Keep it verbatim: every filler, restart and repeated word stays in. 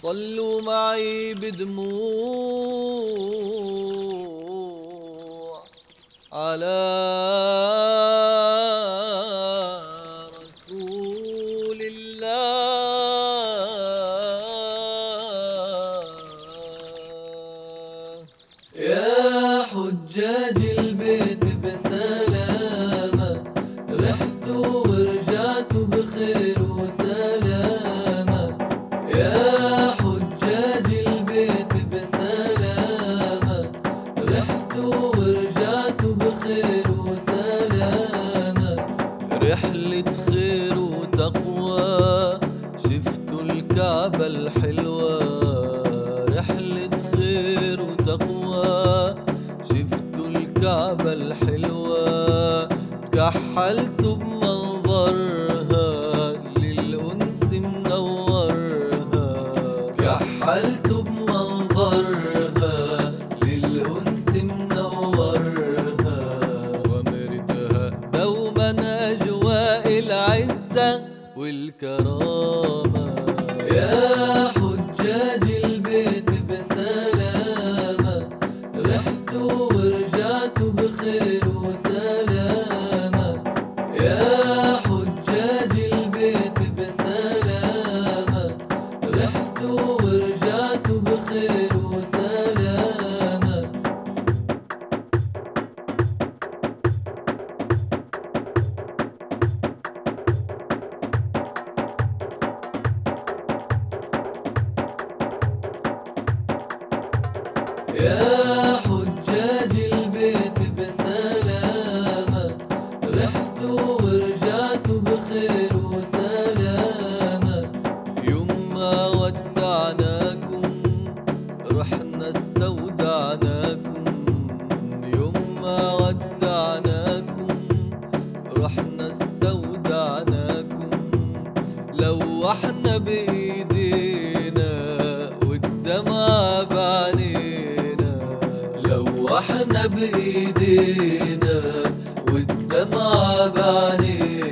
صلوا معي بدموع على رسول الله. يا حجاج البيت بسلامة، رحتوا ورجعتوا بخير وسلامة. يا حجاج البيت بسلامة، رحتوا ورجعتوا بخير وسلامة. رحلة خير وتقوى شفتوا الكعبة الحلوة. رحلة خير وتقوى شفتوا الكعبة الحلوة. تكحلتوا بمنظرها للأنس منورها. كحلتوا بمنظرها للأنس منورها. ومرتها دوما أجواء العزة والكرامة. يا حجاج البيت بسلامة، رحتوا ورجعتوا بخير وسلامة. يا حجاج البيت بسلامة، رحتوا ورجعتوا بخير وسلامة. يا حجاج البيت بسلامة، رحتوا ورجعتوا بخير وسلامة. يوم ما ودعناكم رحنا استودعناكم. يوم ما ودعناكم رحنا استودعناكم. لوحنا بإيدينا والدمعة بعينينا. لوحنا بإيدينا والدمعة بعينينا.